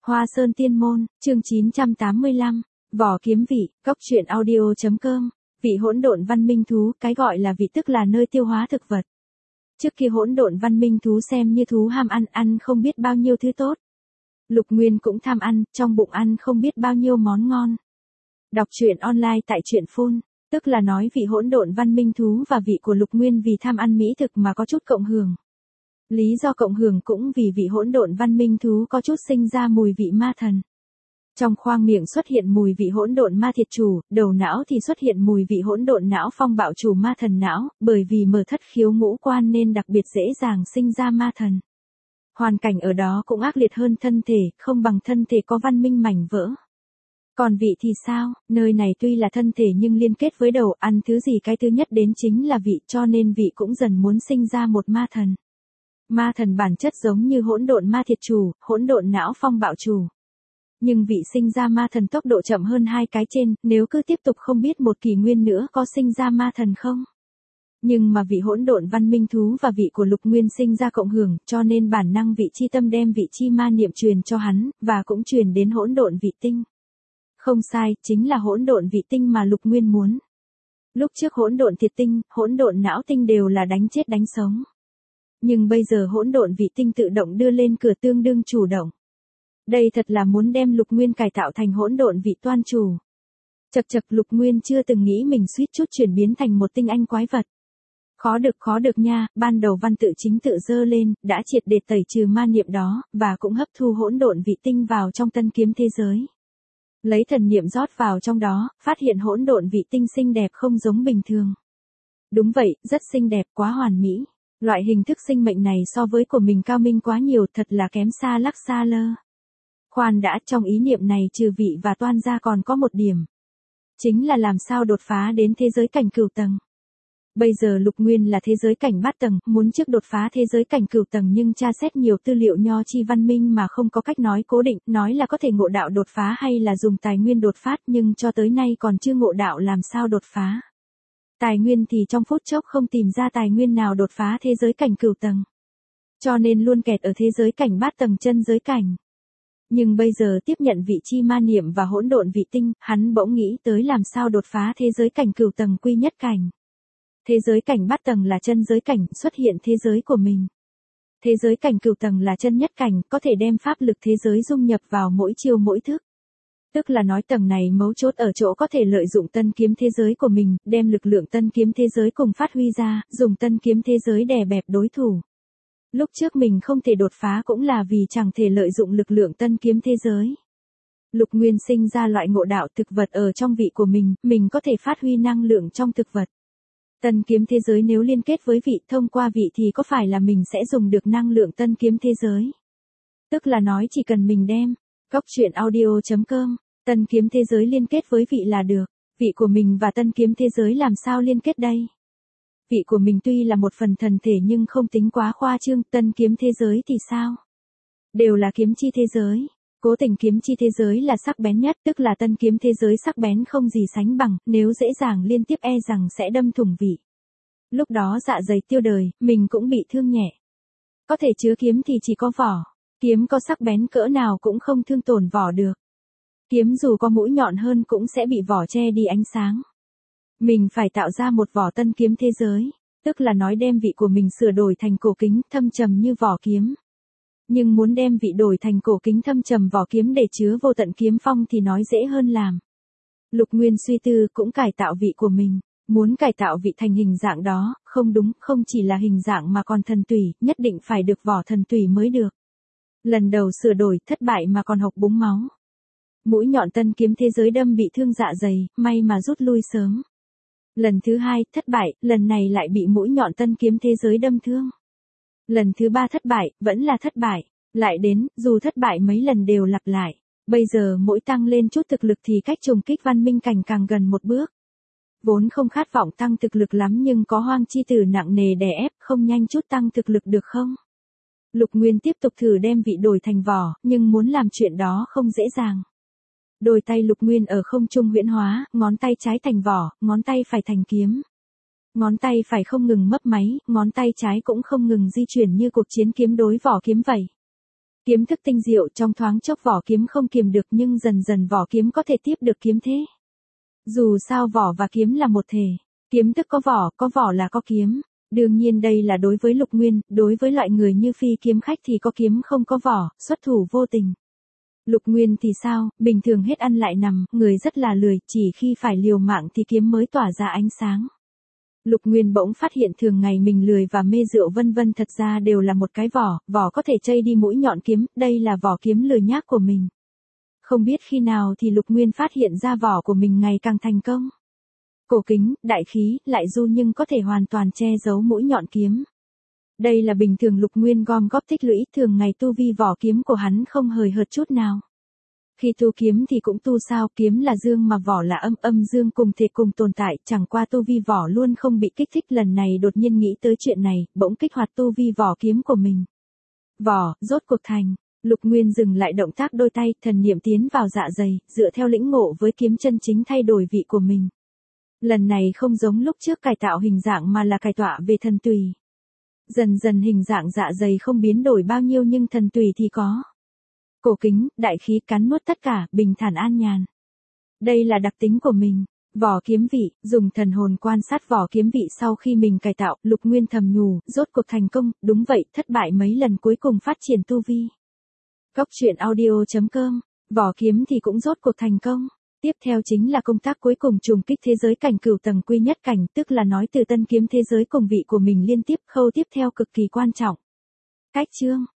Hoa Sơn Tiên Môn, chương 985, Vỏ Kiếm Vị, Cốc truyện audio.com, vị hỗn độn văn minh thú, cái gọi là vị tức là nơi tiêu hóa thực vật. Trước kia hỗn độn văn minh thú xem như thú ham ăn không biết bao nhiêu thứ tốt. Lục Nguyên cũng tham ăn, trong bụng ăn không biết bao nhiêu món ngon. Đọc truyện online tại truyện phun, tức là nói vị hỗn độn văn minh thú và vị của Lục Nguyên vì tham ăn mỹ thực mà có chút cộng hưởng. Lý do cộng hưởng cũng vì vị hỗn độn văn minh thú có chút sinh ra mùi vị ma thần. Trong khoang miệng xuất hiện mùi vị hỗn độn ma thiệt chủ, đầu não thì xuất hiện mùi vị hỗn độn não phong bạo chủ ma thần não, bởi vì mở thất khiếu ngũ quan nên đặc biệt dễ dàng sinh ra ma thần. Hoàn cảnh ở đó cũng ác liệt hơn thân thể, không bằng thân thể có văn minh mảnh vỡ. Còn vị thì sao, nơi này tuy là thân thể nhưng liên kết với đầu, ăn thứ gì cái thứ nhất đến chính là vị, cho nên vị cũng dần muốn sinh ra một ma thần. Ma thần bản chất giống như hỗn độn ma thiệt chủ, hỗn độn não phong bạo chủ. Nhưng vị sinh ra ma thần tốc độ chậm hơn hai cái trên, nếu cứ tiếp tục không biết một kỷ nguyên nữa có sinh ra ma thần không. Nhưng mà vị hỗn độn văn minh thú và vị của Lục Nguyên sinh ra cộng hưởng, cho nên bản năng vị chi tâm đem vị chi ma niệm truyền cho hắn, và cũng truyền đến hỗn độn vị tinh. Không sai, chính là hỗn độn vị tinh mà Lục Nguyên muốn. Lúc trước hỗn độn thiệt tinh, hỗn độn não tinh đều là đánh chết đánh sống. Nhưng bây giờ hỗn độn vị tinh tự động đưa lên cửa tương đương chủ động. Đây thật là muốn đem Lục Nguyên cải tạo thành hỗn độn vị toan chủ. Chậc chậc, Lục Nguyên chưa từng nghĩ mình suýt chút chuyển biến thành một tinh anh quái vật. Khó được nha, ban đầu văn tự chính tự dơ lên, đã triệt để tẩy trừ ma niệm đó, và cũng hấp thu hỗn độn vị tinh vào trong tân kiếm thế giới. Lấy thần niệm rót vào trong đó, phát hiện hỗn độn vị tinh xinh đẹp không giống bình thường. Đúng vậy, rất xinh đẹp, quá hoàn mỹ. Loại hình thức sinh mệnh này so với của mình cao minh quá nhiều, thật là kém xa lắc xa lơ. Khoan đã, trong ý niệm này trừ vị và toan ra còn có một điểm. Chính là làm sao đột phá đến thế giới cảnh cửu tầng. Bây giờ Lục Nguyên là thế giới cảnh bát tầng, muốn trước đột phá thế giới cảnh cửu tầng nhưng tra xét nhiều tư liệu nho chi văn minh mà không có cách nói cố định, nói là có thể ngộ đạo đột phá hay là dùng tài nguyên đột phát nhưng cho tới nay còn chưa ngộ đạo làm sao đột phá. Tài nguyên thì trong phút chốc không tìm ra tài nguyên nào đột phá thế giới cảnh cửu tầng. Cho nên luôn kẹt ở thế giới cảnh bát tầng chân giới cảnh. Nhưng bây giờ tiếp nhận vị chi ma niệm và hỗn độn vị tinh, hắn bỗng nghĩ tới làm sao đột phá thế giới cảnh cửu tầng quy nhất cảnh. Thế giới cảnh bát tầng là chân giới cảnh, xuất hiện thế giới của mình. Thế giới cảnh cửu tầng là chân nhất cảnh, có thể đem pháp lực thế giới dung nhập vào mỗi chiêu mỗi thức. Tức là nói tầng này mấu chốt ở chỗ có thể lợi dụng tân kiếm thế giới của mình, đem lực lượng tân kiếm thế giới cùng phát huy ra, dùng tân kiếm thế giới đè bẹp đối thủ. Lúc trước mình không thể đột phá cũng là vì chẳng thể lợi dụng lực lượng tân kiếm thế giới. Lục Nguyên sinh ra loại ngộ đạo thực vật ở trong vị của mình có thể phát huy năng lượng trong thực vật. Tân kiếm thế giới nếu liên kết với vị thông qua vị thì có phải là mình sẽ dùng được năng lượng tân kiếm thế giới. Tức là nói chỉ cần mình đem, Cốc truyện audio.com, tân kiếm thế giới liên kết với vị là được. Vị của mình và tân kiếm thế giới làm sao liên kết đây? Vị của mình tuy là một phần thần thể nhưng không tính quá khoa trương, tân kiếm thế giới thì sao? Đều là kiếm chi thế giới. Cố tình kiếm chi thế giới là sắc bén nhất, tức là tân kiếm thế giới sắc bén không gì sánh bằng, nếu dễ dàng liên tiếp e rằng sẽ đâm thủng vị. Lúc đó dạ dày tiêu đời, mình cũng bị thương nhẹ. Có thể chứa kiếm thì chỉ có vỏ. Kiếm có sắc bén cỡ nào cũng không thương tổn vỏ được. Kiếm dù có mũi nhọn hơn cũng sẽ bị vỏ che đi ánh sáng. Mình phải tạo ra một vỏ tân kiếm thế giới, tức là nói đem vị của mình sửa đổi thành cổ kính thâm trầm như vỏ kiếm. Nhưng muốn đem vị đổi thành cổ kính thâm trầm vỏ kiếm để chứa vô tận kiếm phong thì nói dễ hơn làm. Lục Nguyên suy tư cũng cải tạo vị của mình, muốn cải tạo vị thành hình dạng đó, không đúng, không chỉ là hình dạng mà còn thần tủy, nhất định phải được vỏ thần tủy mới được. Lần đầu sửa đổi, thất bại mà còn hộc búng máu. Mũi nhọn tân kiếm thế giới đâm bị thương dạ dày, may mà rút lui sớm. Lần thứ hai, thất bại, lần này lại bị mũi nhọn tân kiếm thế giới đâm thương. Lần thứ ba thất bại, vẫn là thất bại. Lại đến, dù thất bại mấy lần đều lặp lại. Bây giờ mỗi tăng lên chút thực lực thì cách trùng kích văn minh cảnh càng gần một bước. Vốn không khát vọng tăng thực lực lắm nhưng có hoang chi tử nặng nề đè ép, không nhanh chút tăng thực lực được không? Lục Nguyên tiếp tục thử đem vị đổi thành vỏ, nhưng muốn làm chuyện đó không dễ dàng. Đôi tay Lục Nguyên ở không trung huyễn hóa, ngón tay trái thành vỏ, ngón tay phải thành kiếm. Ngón tay phải không ngừng mấp máy, ngón tay trái cũng không ngừng di chuyển như cuộc chiến kiếm đối vỏ kiếm vậy. Kiếm thức tinh diệu, trong thoáng chốc vỏ kiếm không kiềm được nhưng dần dần vỏ kiếm có thể tiếp được kiếm thế. Dù sao vỏ và kiếm là một thể. Kiếm thức có vỏ là có kiếm. Đương nhiên đây là đối với Lục Nguyên, đối với loại người như Phi kiếm khách thì có kiếm không có vỏ, xuất thủ vô tình. Lục Nguyên thì sao, bình thường hết ăn lại nằm, người rất là lười, chỉ khi phải liều mạng thì kiếm mới tỏa ra ánh sáng. Lục Nguyên bỗng phát hiện thường ngày mình lười và mê rượu vân vân thật ra đều là một cái vỏ có thể chây đi mũi nhọn kiếm, đây là vỏ kiếm lười nhác của mình. Không biết khi nào thì Lục Nguyên phát hiện ra vỏ của mình ngày càng thành công. Cổ kính, đại khí, lại du nhưng có thể hoàn toàn che giấu mũi nhọn kiếm. Đây là bình thường Lục Nguyên gom góp tích lũy, thường ngày tu vi vỏ kiếm của hắn không hời hợt chút nào. Khi tu kiếm thì cũng tu sao, kiếm là dương mà vỏ là âm dương cùng thể cùng tồn tại, chẳng qua tu vi vỏ luôn không bị kích thích, lần này đột nhiên nghĩ tới chuyện này, bỗng kích hoạt tu vi vỏ kiếm của mình. Vỏ, rốt cuộc thành. Lục Nguyên dừng lại động tác đôi tay, thần niệm tiến vào dạ dày, dựa theo lĩnh ngộ với kiếm chân chính thay đổi vị của mình. Lần này không giống lúc trước cải tạo hình dạng mà là cải tọa về thần tùy. Dần dần hình dạng dạ dày không biến đổi bao nhiêu nhưng thần tùy thì có. Cổ kính, đại khí, cắn nuốt tất cả, bình thản an nhàn. Đây là đặc tính của mình. Vỏ kiếm vị, dùng thần hồn quan sát vỏ kiếm vị sau khi mình cải tạo, Lục Nguyên thầm nhủ, rốt cuộc thành công, đúng vậy, thất bại mấy lần cuối cùng phát triển tu vi. Cốc truyện audio.com, vỏ kiếm thì cũng rốt cuộc thành công. Tiếp theo chính là công tác cuối cùng trùng kích thế giới cảnh cửu tầng quy nhất cảnh, tức là nói từ tân kiếm thế giới cùng vị của mình liên tiếp, khâu tiếp theo cực kỳ quan trọng. Cách chương